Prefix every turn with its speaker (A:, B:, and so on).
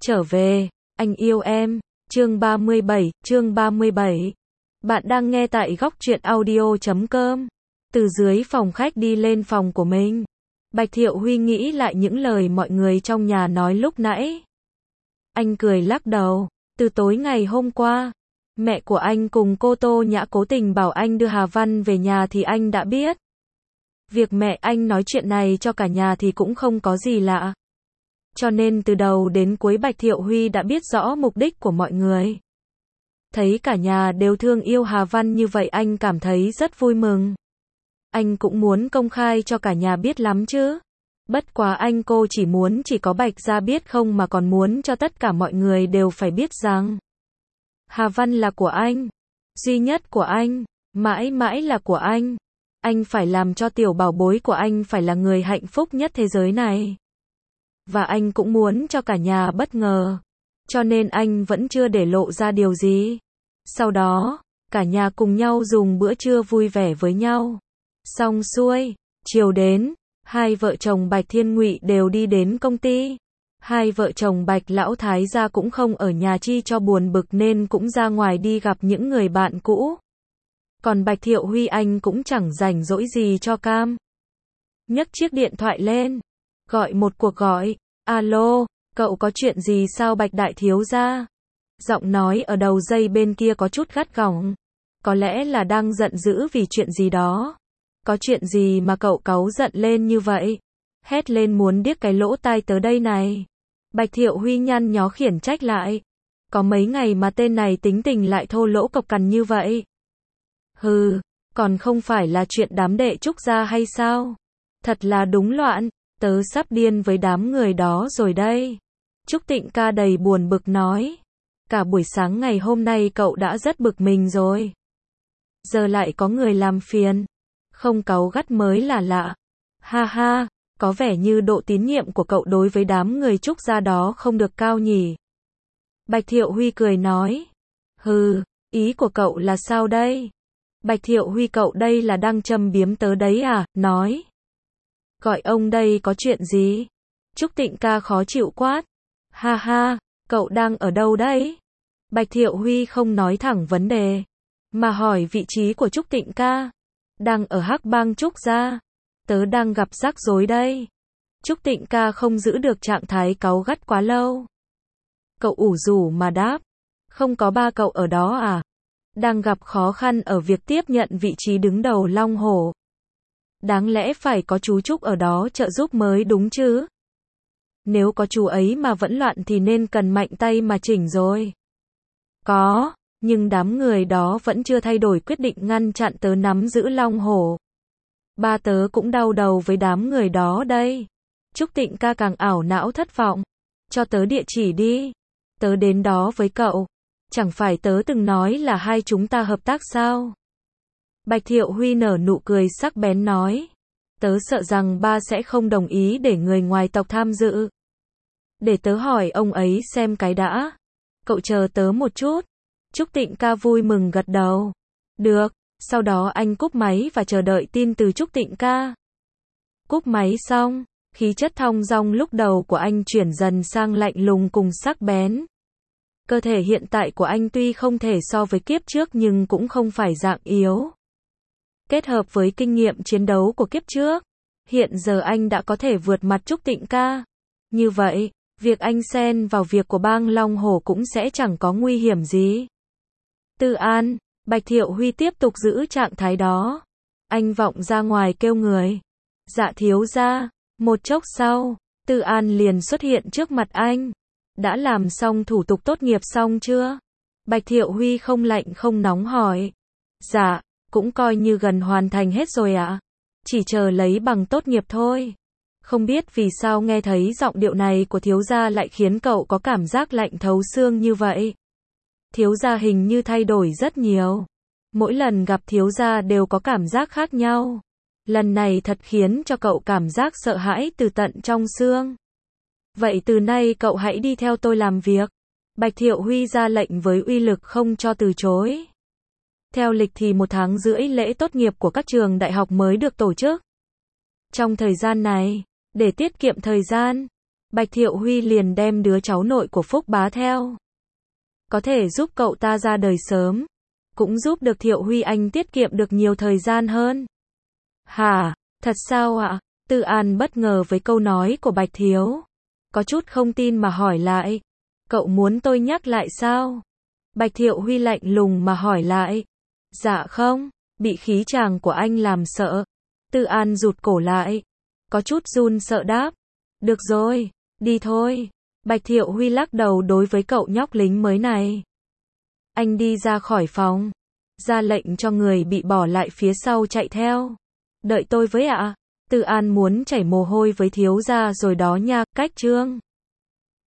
A: Trở về, anh yêu em. Chương 37. Bạn đang nghe tại góc truyện audio.com. Từ dưới phòng khách đi lên phòng của mình. Bạch Thiệu Huy nghĩ lại những lời mọi người trong nhà nói lúc nãy. Anh cười lắc đầu. Từ tối ngày hôm qua, mẹ của anh cùng cô Tô Nhã cố tình bảo anh đưa Hà Văn về nhà thì anh đã biết. Việc mẹ anh nói chuyện này cho cả nhà thì cũng không có gì lạ. Cho nên từ đầu đến cuối Bạch Thiệu Huy đã biết rõ mục đích của mọi người. Thấy cả nhà đều thương yêu Hà Văn như vậy anh cảm thấy rất vui mừng. Anh cũng muốn công khai cho cả nhà biết lắm chứ. Bất quá anh cô chỉ có Bạch gia biết không mà còn muốn cho tất cả mọi người đều phải biết rằng Hà Văn là của anh, duy nhất của anh, mãi mãi là của anh. Anh phải làm cho tiểu bảo bối của anh phải là người hạnh phúc nhất thế giới này. Và anh cũng muốn cho cả nhà bất ngờ. Cho nên anh vẫn chưa để lộ ra điều gì. Sau đó, cả nhà cùng nhau dùng bữa trưa vui vẻ với nhau. Xong xuôi, chiều đến, hai vợ chồng Bạch Thiên Ngụy đều đi đến công ty. Hai vợ chồng Bạch Lão Thái gia cũng không ở nhà chi cho buồn bực nên cũng ra ngoài đi gặp những người bạn cũ. Còn Bạch Thiệu Huy anh cũng chẳng rảnh rỗi gì cho cam. Nhấc chiếc điện thoại lên, gọi một cuộc gọi. Alo, cậu có chuyện gì sao Bạch đại thiếu gia? Giọng nói ở đầu dây bên kia có chút gắt gỏng. Có lẽ là đang giận dữ vì chuyện gì đó. Có chuyện gì mà cậu cáu giận lên như vậy? Hét lên muốn điếc cái lỗ tai tớ đây này. Bạch Thiệu Huy nhăn nhó khiển trách lại. Có mấy ngày mà tên này tính tình lại thô lỗ cộc cằn như vậy. Hừ, còn không phải là chuyện đám đệ Trúc gia hay sao? Thật là đúng loạn, tớ sắp điên với đám người đó rồi đây. Trúc Tịnh ca đầy buồn bực nói. Cả buổi sáng ngày hôm nay cậu đã rất bực mình rồi. Giờ lại có người làm phiền. Không cáu gắt mới là lạ. Ha ha, có vẻ như độ tín nhiệm của cậu đối với đám người Trúc gia đó không được cao nhỉ. Bạch Thiệu Huy cười nói. Hừ, ý của cậu là sao đây? Bạch Thiệu Huy cậu đây là đang châm biếm tớ đấy à, nói. Gọi ông đây có chuyện gì? Trúc Tịnh ca khó chịu quát. Ha ha, cậu đang ở đâu đấy? Bạch Thiệu Huy không nói thẳng vấn đề, mà hỏi vị trí của Trúc Tịnh ca. Đang ở Hắc Bang Trúc gia. Tớ đang gặp rắc rối đây. Trúc Tịnh ca không giữ được trạng thái cáu gắt quá lâu. Cậu ủ rủ mà đáp. Không có ba cậu ở đó à? Đang gặp khó khăn ở việc tiếp nhận vị trí đứng đầu Long Hổ. Đáng lẽ phải có chú Trúc ở đó trợ giúp mới đúng chứ. Nếu có chú ấy mà vẫn loạn thì nên cần mạnh tay mà chỉnh rồi. Có, nhưng đám người đó vẫn chưa thay đổi quyết định ngăn chặn tớ nắm giữ Long Hổ. Ba tớ cũng đau đầu với đám người đó đây. Trúc Tịnh ca càng ảo não thất vọng. Cho tớ địa chỉ đi. Tớ đến đó với cậu. Chẳng phải tớ từng nói là hai chúng ta hợp tác sao? Bạch Thiệu Huy nở nụ cười sắc bén nói. Tớ sợ rằng ba sẽ không đồng ý để người ngoài tộc tham dự. Để tớ hỏi ông ấy xem cái đã. Cậu chờ tớ một chút. Trúc Tịnh ca vui mừng gật đầu. Được, sau đó anh cúp máy và chờ đợi tin từ Trúc Tịnh ca. Cúp máy xong, khí chất thong dong lúc đầu của anh chuyển dần sang lạnh lùng cùng sắc bén. Cơ thể hiện tại của anh tuy không thể so với kiếp trước nhưng cũng không phải dạng yếu. Kết hợp với kinh nghiệm chiến đấu của kiếp trước, hiện giờ anh đã có thể vượt mặt Trúc Tịnh ca. Như vậy, việc anh xen vào việc của bang Long Hổ cũng sẽ chẳng có nguy hiểm gì. Tư An, Bạch Thiệu Huy tiếp tục giữ trạng thái đó. Anh vọng ra ngoài kêu người. Dạ thiếu gia. Một chốc sau, Tư An liền xuất hiện trước mặt anh. Đã làm xong thủ tục tốt nghiệp xong chưa? Bạch Thiệu Huy không lạnh không nóng hỏi. Dạ, cũng coi như gần hoàn thành hết rồi ạ. Chỉ chờ lấy bằng tốt nghiệp thôi. Không biết vì sao nghe thấy giọng điệu này của thiếu gia lại khiến cậu có cảm giác lạnh thấu xương như vậy. Thiếu gia hình như thay đổi rất nhiều. Mỗi lần gặp thiếu gia đều có cảm giác khác nhau. Lần này thật khiến cho cậu cảm giác sợ hãi từ tận trong xương. Vậy từ nay cậu hãy đi theo tôi làm việc. Bạch Thiệu Huy ra lệnh với uy lực không cho từ chối. Theo lịch thì 1 tháng rưỡi lễ tốt nghiệp của các trường đại học mới được tổ chức. Trong thời gian này, để tiết kiệm thời gian, Bạch Thiệu Huy liền đem đứa cháu nội của Phúc Bá theo. Có thể giúp cậu ta ra đời sớm, cũng giúp được Thiệu Huy anh tiết kiệm được nhiều thời gian hơn. Hả, thật sao ạ? Tư An bất ngờ với câu nói của Bạch Thiếu. Có chút không tin mà hỏi lại. Cậu muốn tôi nhắc lại sao? Bạch Thiệu Huy lạnh lùng mà hỏi lại. Dạ không, bị khí chàng của anh làm sợ. Tư An rụt cổ lại. Có chút run sợ đáp. Được rồi, đi thôi. Bạch Thiệu Huy lắc đầu đối với cậu nhóc lính mới này. Anh đi ra khỏi phòng, ra lệnh cho người bị bỏ lại phía sau chạy theo. Đợi tôi với ạ. Tư An muốn chảy mồ hôi với thiếu gia rồi đó nha, cách Trương.